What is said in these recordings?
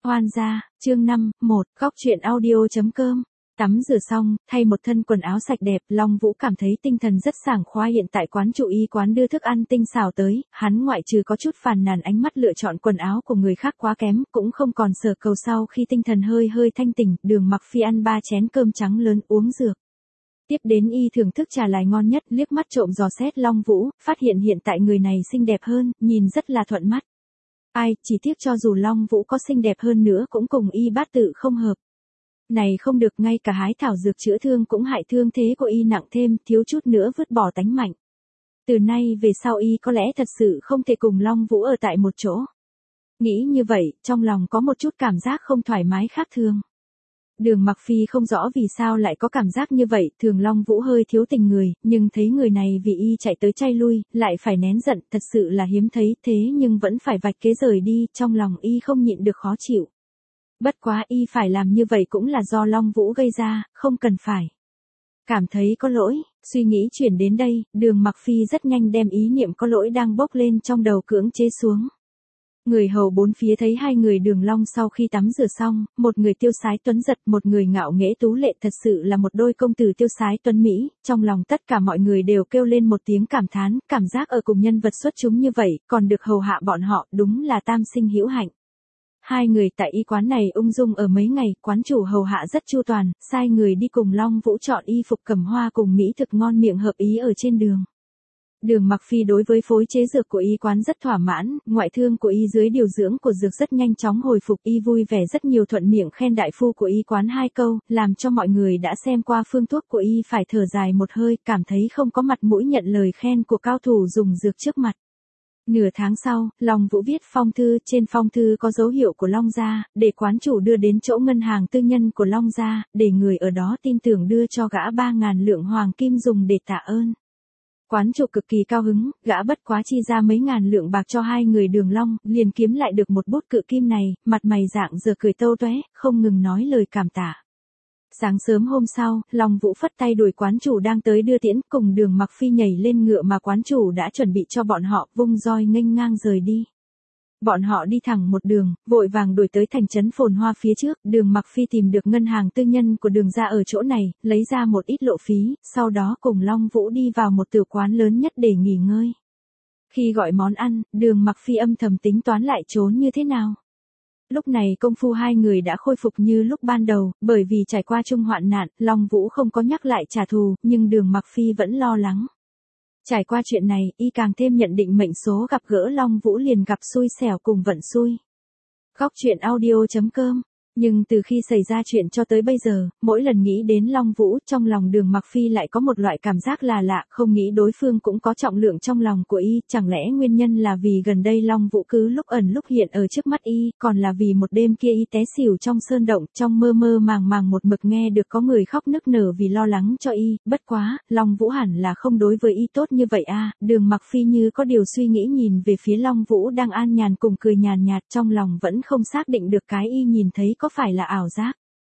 Hoan gia, chương 5, 1, góc truyện audio.com. Tắm rửa xong, thay một thân quần áo sạch đẹp, Long Vũ cảm thấy tinh thần rất sảng khoái. Hiện tại quán chủ y quán đưa thức ăn tinh xảo tới, hắn ngoại trừ có chút phàn nàn ánh mắt lựa chọn quần áo của người khác quá kém, cũng không còn sở cầu. Sau khi tinh thần hơi thanh tỉnh, Đường Mặc Phi ăn 3 chén cơm trắng lớn, uống dược. Tiếp đến y thưởng thức trà lại ngon nhất, liếc mắt trộm dò xét Long Vũ, phát hiện hiện tại người này xinh đẹp hơn, nhìn rất là thuận mắt. Ai, chỉ tiếc cho dù Long Vũ có xinh đẹp hơn nữa cũng cùng y bát tự không hợp. Này không được, ngay cả hái thảo dược chữa thương cũng hại thương thế của y nặng thêm, thiếu chút nữa vứt bỏ tánh mạnh. Từ nay về sau y có lẽ thật sự không thể cùng Long Vũ ở tại một chỗ. Nghĩ như vậy, trong lòng có một chút cảm giác không thoải mái khác thường. Đường Mặc Phi không rõ vì sao lại có cảm giác như vậy, thường Long Vũ hơi thiếu tình người, nhưng thấy người này vì y chạy tới chay lui, lại phải nén giận, thật sự là hiếm thấy, thế nhưng vẫn phải vạch kế rời đi, trong lòng y không nhịn được khó chịu. Bất quá y phải làm như vậy cũng là do Long Vũ gây ra, không cần phải. Cảm thấy có lỗi, suy nghĩ chuyển đến đây, Đường Mặc Phi rất nhanh đem ý niệm có lỗi đang bốc lên trong đầu cưỡng chế xuống. Người hầu bốn phía thấy hai người Đường Long sau khi tắm rửa xong, một người tiêu sái tuấn giật, một người ngạo nghễ tú lệ, thật sự là một đôi công tử tiêu sái tuấn mỹ, trong lòng tất cả mọi người đều kêu lên một tiếng cảm thán, cảm giác ở cùng nhân vật xuất chúng như vậy, còn được hầu hạ bọn họ, đúng là tam sinh hữu hạnh. Hai người tại y quán này ung dung ở mấy ngày, quán chủ hầu hạ rất chu toàn, sai người đi cùng Long Vũ chọn y phục cẩm hoa cùng mỹ thực ngon miệng hợp ý ở trên đường. Đường Mặc Phi đối với phối chế dược của y quán rất thỏa mãn, ngoại thương của y dưới điều dưỡng của dược rất nhanh chóng hồi phục, y vui vẻ rất nhiều, thuận miệng khen đại phu của y quán 2 câu, làm cho mọi người đã xem qua phương thuốc của y phải thở dài một hơi, cảm thấy không có mặt mũi nhận lời khen của cao thủ dùng dược trước mặt. Nửa tháng sau, Long Vũ viết phong thư, trên phong thư có dấu hiệu của Long gia, để quán chủ đưa đến chỗ ngân hàng tư nhân của Long gia, để người ở đó tin tưởng đưa cho gã 3.000 lượng hoàng kim dùng để tạ ơn. Quán chủ cực kỳ cao hứng, gã bất quá chi ra mấy ngàn lượng bạc cho hai người Đường Long, liền kiếm lại được một bút cự kim này, mặt mày rạng rỡ cười tâu tóe, không ngừng nói lời cảm tạ. Sáng sớm hôm sau, Long Vũ phất tay đuổi quán chủ đang tới đưa tiễn, cùng Đường Mặc Phi nhảy lên ngựa mà quán chủ đã chuẩn bị cho bọn họ, vung roi nghênh ngang rời đi. Bọn họ đi thẳng một đường, vội vàng đuổi tới thành trấn phồn hoa phía trước, Đường Mặc Phi tìm được ngân hàng tư nhân của Đường gia ở chỗ này, lấy ra một ít lộ phí, sau đó cùng Long Vũ đi vào một tử quán lớn nhất để nghỉ ngơi. Khi gọi món ăn, Đường Mặc Phi âm thầm tính toán lại trốn như thế nào. Lúc này công phu hai người đã khôi phục như lúc ban đầu, bởi vì trải qua chung hoạn nạn, Long Vũ không có nhắc lại trả thù, nhưng Đường Mặc Phi vẫn lo lắng. Trải qua chuyện này, y càng thêm nhận định mệnh số gặp gỡ Long Vũ liền gặp xui xẻo cùng vận xui. Góc truyện audio.com. Nhưng từ khi xảy ra chuyện cho tới bây giờ, mỗi lần nghĩ đến Long Vũ, trong lòng Đường Mặc Phi lại có một loại cảm giác là lạ, không nghĩ đối phương cũng có trọng lượng trong lòng của y, chẳng lẽ nguyên nhân là vì gần đây Long Vũ cứ lúc ẩn lúc hiện ở trước mắt y, còn là vì một đêm kia y té xỉu trong sơn động, trong mơ mơ màng màng một mực nghe được có người khóc nức nở vì lo lắng cho y, bất quá, Long Vũ hẳn là không đối với y tốt như vậy a. Đường Mặc Phi như có điều suy nghĩ nhìn về phía Long Vũ đang an nhàn cùng cười nhàn nhạt, trong lòng vẫn không xác định được cái y nhìn thấy có phải là ảo giác.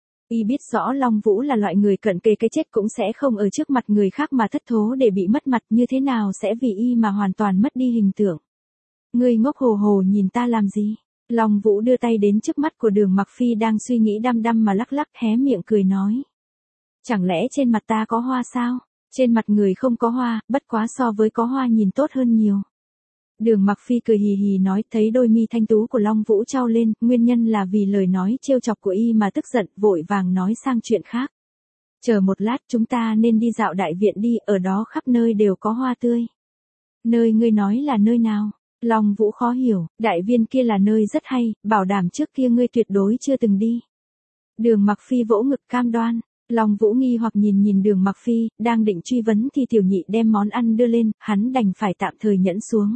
Y biết rõ Long Vũ là loại người cận kề cái chết cũng sẽ không ở trước mặt người khác mà thất thố để bị mất mặt, như thế nào sẽ vì y mà hoàn toàn mất đi hình tượng. Ngươi ngốc hồ hồ nhìn ta làm gì? Long Vũ đưa tay đến trước mắt của Đường Mặc Phi đang suy nghĩ đăm đăm mà lắc lắc, hé miệng cười nói. Chẳng lẽ trên mặt ta có hoa sao? Trên mặt người không có hoa, bất quá so với có hoa nhìn tốt hơn nhiều. Đường Mặc Phi cười hì hì nói, thấy đôi mi thanh tú của Long Vũ trao lên, nguyên nhân là vì lời nói trêu chọc của y mà tức giận, vội vàng nói sang chuyện khác. Chờ một lát, chúng ta nên đi dạo đại viện đi, ở đó khắp nơi đều có hoa tươi. Nơi ngươi nói là nơi nào? Long Vũ khó hiểu, đại viên kia là nơi rất hay, bảo đảm trước kia ngươi tuyệt đối chưa từng đi. Đường Mặc Phi vỗ ngực cam đoan. Long Vũ nghi hoặc nhìn Đường Mặc Phi, đang định truy vấn thì tiểu nhị đem món ăn đưa lên, hắn đành phải tạm thời nhẫn xuống.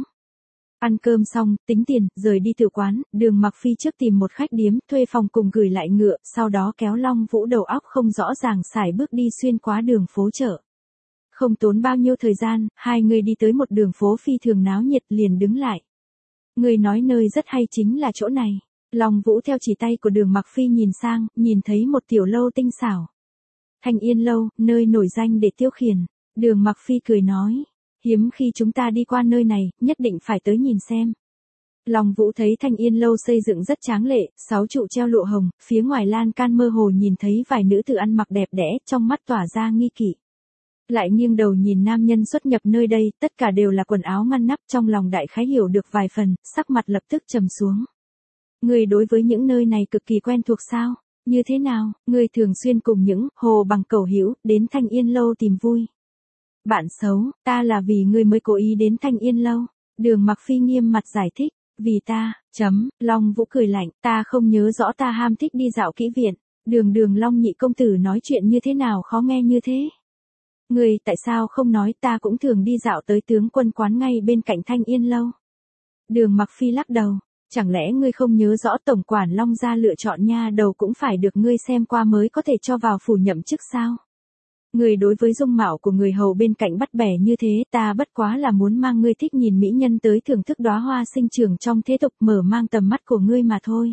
Ăn cơm xong, tính tiền, rời đi từ quán, Đường Mặc Phi trước tìm một khách điếm, thuê phòng cùng gửi lại ngựa, sau đó kéo Long Vũ đầu óc không rõ ràng sải bước đi xuyên qua đường phố chợ. Không tốn bao nhiêu thời gian, hai người đi tới một đường phố phi thường náo nhiệt liền đứng lại. Người nói nơi rất hay chính là chỗ này. Long Vũ theo chỉ tay của Đường Mặc Phi nhìn sang, nhìn thấy một tiểu lâu tinh xảo. Thanh Yên lâu, nơi nổi danh để tiêu khiển. Đường Mặc Phi cười nói. Hiếm khi chúng ta đi qua nơi này, nhất định phải tới nhìn xem. Long Vũ thấy Thanh Yên lâu xây dựng rất tráng lệ, 6 trụ treo lụa hồng, phía ngoài lan can mơ hồ nhìn thấy vài nữ tử ăn mặc đẹp đẽ, trong mắt tỏa ra nghi kỵ. Lại nghiêng đầu nhìn nam nhân xuất nhập nơi đây, tất cả đều là quần áo ngăn nắp, trong lòng đại khái hiểu được vài phần, sắc mặt lập tức trầm xuống. Người đối với những nơi này cực kỳ quen thuộc sao? Như thế nào, người thường xuyên cùng những hồ bằng cầu hữu đến Thanh Yên lâu tìm vui. Bạn xấu, ta là vì ngươi mới cố ý đến Thanh Yên lâu. Đường Mặc Phi nghiêm mặt giải thích, vì ta, Long Vũ cười lạnh, ta không nhớ rõ ta ham thích đi dạo kỹ viện. Đường Long nhị công tử nói chuyện như thế nào khó nghe như thế. Ngươi tại sao không nói ta cũng thường đi dạo tới tướng quân quán ngay bên cạnh Thanh Yên lâu. Đường Mặc Phi lắc đầu, chẳng lẽ ngươi không nhớ rõ tổng quản Long gia lựa chọn nha đầu cũng phải được ngươi xem qua mới có thể cho vào phủ nhậm chức sao? Người đối với dung mạo của người hầu bên cạnh bắt bẻ như thế, ta bất quá là muốn mang ngươi thích nhìn mỹ nhân tới thưởng thức đóa hoa sinh trưởng trong thế tục, mở mang tầm mắt của ngươi mà thôi.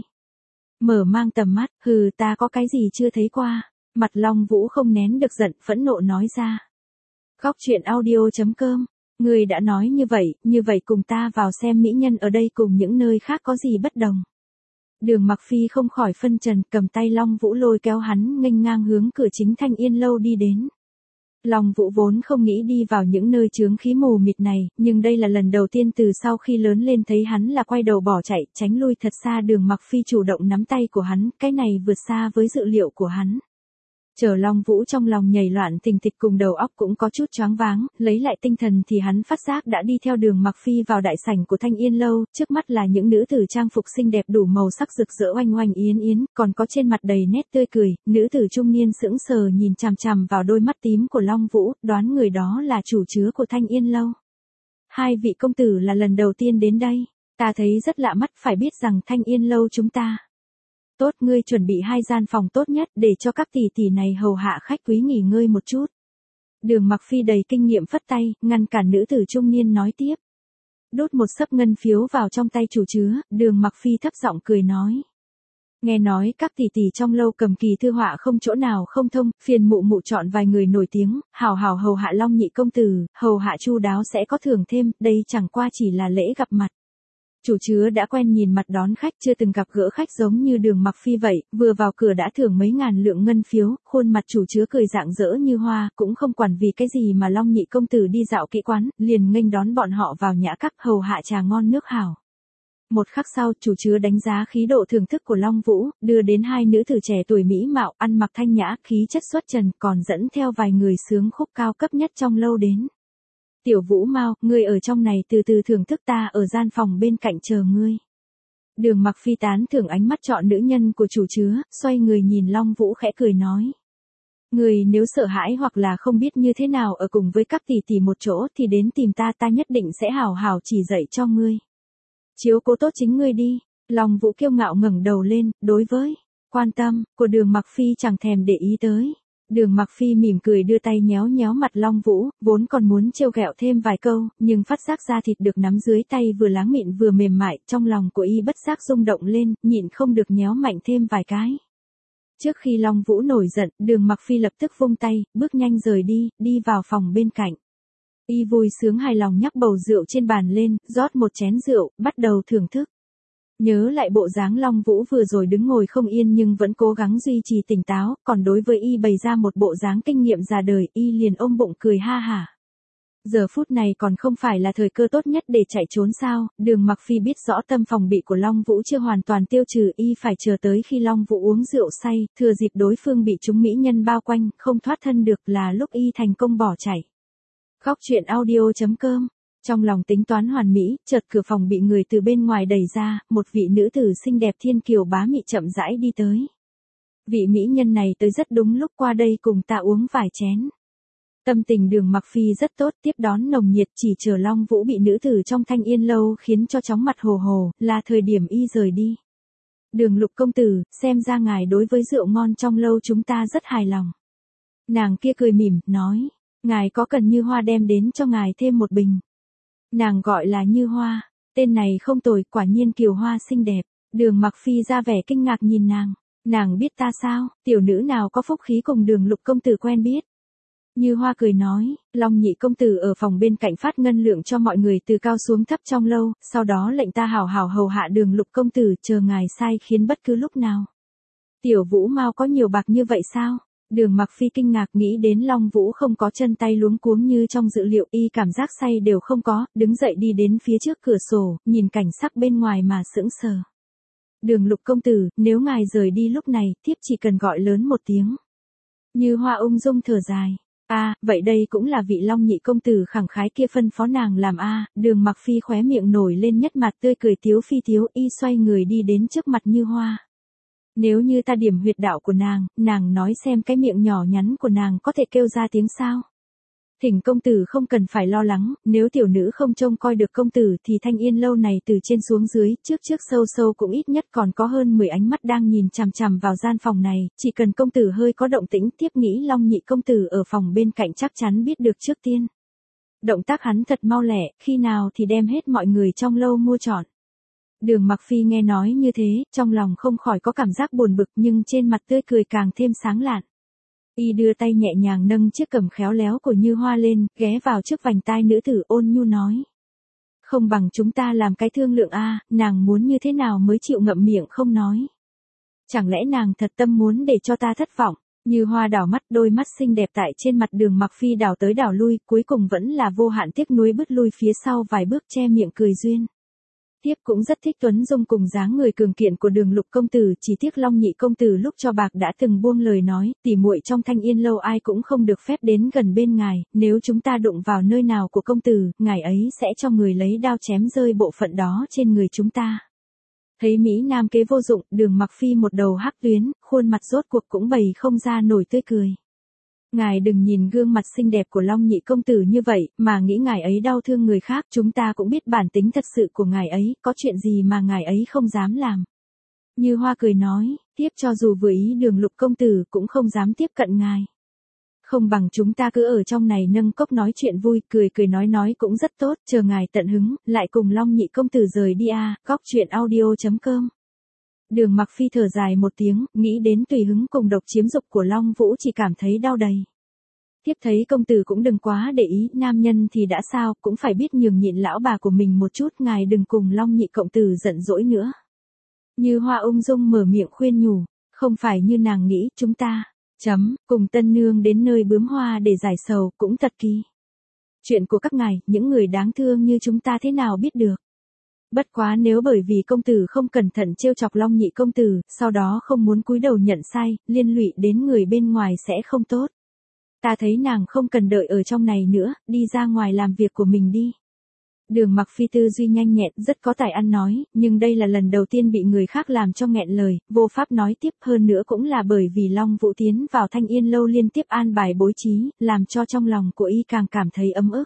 Mở mang tầm mắt, ta có cái gì chưa thấy qua. Mặt Long Vũ không nén được giận, phẫn nộ nói ra. Góc truyện audio.com, ngươi đã nói như vậy cùng ta vào xem mỹ nhân ở đây cùng những nơi khác có gì bất đồng. Đường Mặc Phi không khỏi phân trần, cầm tay Long Vũ lôi kéo hắn nghênh ngang hướng cửa chính Thanh Yên lâu đi đến. Long Vũ vốn không nghĩ đi vào những nơi chướng khí mù mịt này, nhưng đây là lần đầu tiên từ sau khi lớn lên thấy hắn là quay đầu bỏ chạy, tránh lui thật xa. Đường Mặc Phi chủ động nắm tay của hắn, cái này vượt xa với dự liệu của hắn. Chờ Long Vũ trong lòng nhảy loạn thình thịch cùng đầu óc cũng có chút choáng váng, lấy lại tinh thần thì hắn phát giác đã đi theo Đường Mặc Phi vào đại sảnh của Thanh Yên lâu, trước mắt là những nữ tử trang phục xinh đẹp đủ màu sắc rực rỡ oanh oanh yến yến, còn có trên mặt đầy nét tươi cười, nữ tử trung niên sững sờ nhìn chằm chằm vào đôi mắt tím của Long Vũ, đoán người đó là chủ chứa của Thanh Yên lâu. Hai vị công tử là lần đầu tiên đến đây, ta thấy rất lạ mắt, phải biết rằng Thanh Yên lâu chúng ta. Tốt, ngươi chuẩn bị 2 gian phòng tốt nhất để cho các tỷ tỷ này hầu hạ khách quý nghỉ ngơi một chút. Đường Mặc Phi đầy kinh nghiệm phất tay, ngăn cản nữ tử trung niên nói tiếp. Đút một xấp ngân phiếu vào trong tay chủ chứa, Đường Mặc Phi thấp giọng cười nói. Nghe nói các tỷ tỷ trong lâu cầm kỳ thư họa không chỗ nào không thông, phiền mụ chọn vài người nổi tiếng, hào hầu hạ Long nhị công tử, hầu hạ chu đáo sẽ có thưởng thêm, đây chẳng qua chỉ là lễ gặp mặt. Chủ chứa đã quen nhìn mặt đón khách, chưa từng gặp gỡ khách giống như Đường Mặc Phi vậy, vừa vào cửa đã thưởng mấy ngàn lượng ngân phiếu, khuôn mặt chủ chứa cười rạng rỡ như hoa, cũng không quản vì cái gì mà Long nhị công tử đi dạo kỹ quán, liền nghênh đón bọn họ vào nhã các hầu hạ trà ngon nước hảo. Một khắc sau, chủ chứa đánh giá khí độ thưởng thức của Long Vũ, đưa đến 2 nữ tử trẻ tuổi mỹ mạo, ăn mặc thanh nhã, khí chất xuất trần, còn dẫn theo vài người sướng khúc cao cấp nhất trong lâu đến. Tiểu Vũ Mao, ngươi ở trong này từ từ thưởng thức, ta ở gian phòng bên cạnh chờ ngươi. Đường Mặc Phi tán thưởng ánh mắt chọn nữ nhân của chủ chứa, xoay người nhìn Long Vũ khẽ cười nói. Ngươi nếu sợ hãi hoặc là không biết như thế nào ở cùng với các tỷ tỷ một chỗ thì đến tìm ta, ta nhất định sẽ hào hào chỉ dạy cho ngươi. Chiếu cố tốt chính ngươi đi. Long Vũ kiêu ngạo ngẩng đầu lên, đối với quan tâm của Đường Mặc Phi chẳng thèm để ý tới. Đường Mặc Phi mỉm cười đưa tay nhéo nhéo mặt Long Vũ, vốn còn muốn trêu ghẹo thêm vài câu, nhưng phát giác da thịt được nắm dưới tay vừa láng mịn vừa mềm mại, trong lòng của y bất giác rung động lên, nhịn không được nhéo mạnh thêm vài cái. Trước khi Long Vũ nổi giận, Đường Mặc Phi lập tức vung tay, bước nhanh rời đi vào phòng bên cạnh. Y vui sướng hài lòng nhắc bầu rượu trên bàn lên, rót một chén rượu, bắt đầu thưởng thức. Nhớ lại bộ dáng Long Vũ vừa rồi đứng ngồi không yên nhưng vẫn cố gắng duy trì tỉnh táo, còn đối với y bày ra một bộ dáng kinh nghiệm già đời, y liền ôm bụng cười ha hả. Giờ phút này còn không phải là thời cơ tốt nhất để chạy trốn sao? Đường Mặc Phi biết rõ tâm phòng bị của Long Vũ chưa hoàn toàn tiêu trừ, y phải chờ tới khi Long Vũ uống rượu say, thừa dịp đối phương bị chúng mỹ nhân bao quanh, không thoát thân được là lúc y thành công bỏ chạy. Góc truyện audio.com. Trong lòng tính toán hoàn mỹ, chợt cửa phòng bị người từ bên ngoài đẩy ra, một vị nữ tử xinh đẹp thiên kiều bá mị chậm rãi đi tới. Vị mỹ nhân này tới rất đúng lúc, qua đây cùng ta uống vài chén. Tâm tình Đường Mặc Phi rất tốt, tiếp đón nồng nhiệt, chỉ chờ Long Vũ bị nữ tử trong Thanh Yên lâu khiến cho chóng mặt hồ hồ, là thời điểm y rời đi. Đường Lục công tử, xem ra ngài đối với rượu ngon trong lâu chúng ta rất hài lòng. Nàng kia cười mỉm, nói, ngài có cần Như Hoa đem đến cho ngài thêm một bình. Nàng gọi là Như Hoa, tên này không tồi, quả nhiên kiều hoa xinh đẹp. Đường Mặc Phi ra vẻ kinh ngạc nhìn nàng biết ta sao, tiểu nữ nào có phúc khí cùng Đường Lục công tử quen biết. Như Hoa cười nói, Long nhị công tử ở phòng bên cạnh phát ngân lượng cho mọi người từ cao xuống thấp trong lâu, sau đó lệnh ta hảo hảo hầu hạ Đường Lục công tử, chờ ngài sai khiến bất cứ lúc nào. Tiểu Vũ Mao có nhiều bạc như vậy sao? Đường Mặc Phi kinh ngạc nghĩ đến Long Vũ không có chân tay luống cuống như trong dự liệu, y cảm giác say đều không có, đứng dậy đi đến phía trước cửa sổ, nhìn cảnh sắc bên ngoài mà sững sờ. Đường Lục công tử, nếu ngài rời đi lúc này, thiếp chỉ cần gọi lớn một tiếng. Như Hoa ung dung thở dài. Vậy đây cũng là vị Long nhị công tử khẳng khái kia phân phó nàng làm Đường Mặc Phi khóe miệng nổi lên nhất mặt tươi cười tiếu phi tiếu, y xoay người đi đến trước mặt Như Hoa. Nếu như ta điểm huyệt đạo của nàng nói xem cái miệng nhỏ nhắn của nàng có thể kêu ra tiếng sao. Thỉnh công tử không cần phải lo lắng, nếu tiểu nữ không trông coi được công tử thì Thanh Yên lâu này từ trên xuống dưới, trước sâu sâu cũng ít nhất còn có hơn 10 ánh mắt đang nhìn chằm chằm vào gian phòng này, chỉ cần công tử hơi có động tĩnh tiếp nghĩ Long nhị công tử ở phòng bên cạnh chắc chắn biết được trước tiên. Động tác hắn thật mau lẹ, khi nào thì đem hết mọi người trong lâu mua trọn. Đường Mặc Phi nghe nói như thế, trong lòng không khỏi có cảm giác buồn bực nhưng trên mặt tươi cười càng thêm sáng lạn. Y đưa tay nhẹ nhàng nâng chiếc cằm khéo léo của Như Hoa lên, ghé vào trước vành tai nữ tử ôn nhu nói. Không bằng chúng ta làm cái thương lượng nàng muốn như thế nào mới chịu ngậm miệng không nói. Chẳng lẽ nàng thật tâm muốn để cho ta thất vọng? Như Hoa đảo mắt, đôi mắt xinh đẹp tại trên mặt Đường Mặc Phi đảo tới đảo lui, cuối cùng vẫn là vô hạn tiếc nuối bước lui phía sau vài bước che miệng cười duyên. Tiếp cũng rất thích tuấn dung cùng dáng người cường kiện của Đường Lục công tử, chỉ tiếc Long nhị công tử lúc cho bạc đã từng buông lời nói, tỉ muội trong Thanh Yên lâu ai cũng không được phép đến gần bên ngài, nếu chúng ta đụng vào nơi nào của công tử, ngài ấy sẽ cho người lấy đao chém rơi bộ phận đó trên người chúng ta. Thấy Mỹ Nam kế vô dụng, Đường Mặc Phi một đầu hắc tuyến, khuôn mặt rốt cuộc cũng bày không ra nổi tươi cười. Ngài đừng nhìn gương mặt xinh đẹp của Long nhị công tử như vậy, mà nghĩ ngài ấy đau thương người khác, chúng ta cũng biết bản tính thật sự của ngài ấy, có chuyện gì mà ngài ấy không dám làm. Như Hoa cười nói, tiếp cho dù vừa ý Đường Lục công tử cũng không dám tiếp cận ngài. Không bằng chúng ta cứ ở trong này nâng cốc nói chuyện vui, cười nói cũng rất tốt, chờ ngài tận hứng, lại cùng Long nhị công tử rời đi goctruyện.audio.com. Đường Mặc Phi thở dài một tiếng, nghĩ đến tùy hứng cùng độc chiếm dục của Long Vũ chỉ cảm thấy đau đầy. Tiếp thấy công tử cũng đừng quá để ý, nam nhân thì đã sao, cũng phải biết nhường nhịn lão bà của mình một chút, ngài đừng cùng Long nhị cộng tử giận dỗi nữa. Như Hoa ung dung mở miệng khuyên nhủ, không phải như nàng nghĩ, chúng ta, cùng tân nương đến nơi bướm hoa để giải sầu, cũng thật kỳ. Chuyện của các ngài, những người đáng thương như chúng ta thế nào biết được. Bất quá nếu bởi vì công tử không cẩn thận trêu chọc Long nhị công tử, sau đó không muốn cúi đầu nhận sai, liên lụy đến người bên ngoài sẽ không tốt. Ta thấy nàng không cần đợi ở trong này nữa, đi ra ngoài làm việc của mình đi. Đường Mặc Phi tư duy nhanh nhẹn, rất có tài ăn nói, nhưng đây là lần đầu tiên bị người khác làm cho nghẹn lời, vô pháp nói tiếp, hơn nữa cũng là bởi vì Long Vũ tiến vào Thanh Yên lâu liên tiếp an bài bố trí, làm cho trong lòng của y càng cảm thấy ấm ức.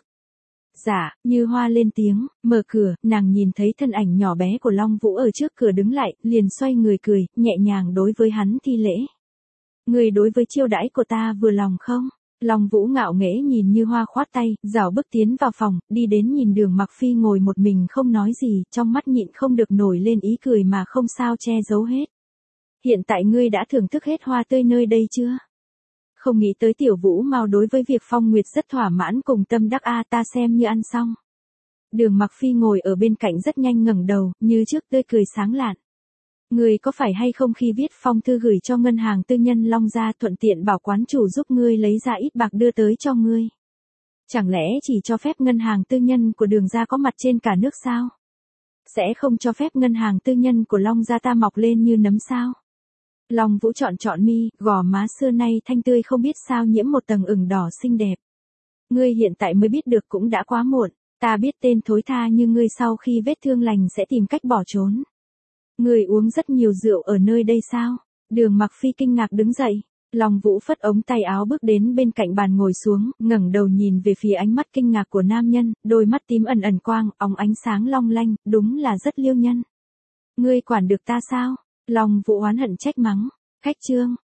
Dạ, Như Hoa lên tiếng, mở cửa, nàng nhìn thấy thân ảnh nhỏ bé của Long Vũ ở trước cửa đứng lại, liền xoay người cười, nhẹ nhàng đối với hắn thi lễ. Người đối với chiêu đãi của ta vừa lòng không? Long Vũ ngạo nghễ nhìn Như Hoa khoát tay, rảo bước tiến vào phòng, đi đến nhìn Đường Mặc Phi ngồi một mình không nói gì, trong mắt nhịn không được nổi lên ý cười mà không sao che giấu hết. Hiện tại ngươi đã thưởng thức hết hoa tươi nơi đây chưa? Không nghĩ tới Tiểu Vũ Mao đối với việc Phong Nguyệt rất thỏa mãn cùng tâm đắc ta xem như ăn xong. Đường Mặc Phi ngồi ở bên cạnh rất nhanh ngẩng đầu, như trước tươi cười sáng lạn. Ngươi có phải hay không khi viết phong thư gửi cho ngân hàng tư nhân Long gia thuận tiện bảo quán chủ giúp ngươi lấy ra ít bạc đưa tới cho ngươi? Chẳng lẽ chỉ cho phép ngân hàng tư nhân của Đường gia có mặt trên cả nước sao? Sẽ không cho phép ngân hàng tư nhân của Long gia ta mọc lên như nấm sao? Long Vũ trọn mi, gò má xưa nay thanh tươi không biết sao nhiễm một tầng ửng đỏ xinh đẹp. Ngươi hiện tại mới biết được cũng đã quá muộn, ta biết tên thối tha như ngươi sau khi vết thương lành sẽ tìm cách bỏ trốn. Ngươi uống rất nhiều rượu ở nơi đây sao? Đường Mặc Phi kinh ngạc đứng dậy. Long Vũ phất ống tay áo bước đến bên cạnh bàn ngồi xuống, ngẩng đầu nhìn về phía ánh mắt kinh ngạc của nam nhân, đôi mắt tím ẩn ẩn quang, óng ánh sáng long lanh, đúng là rất liêu nhân. Ngươi quản được ta sao? Long Vũ oán hận trách mắng. Khách trương,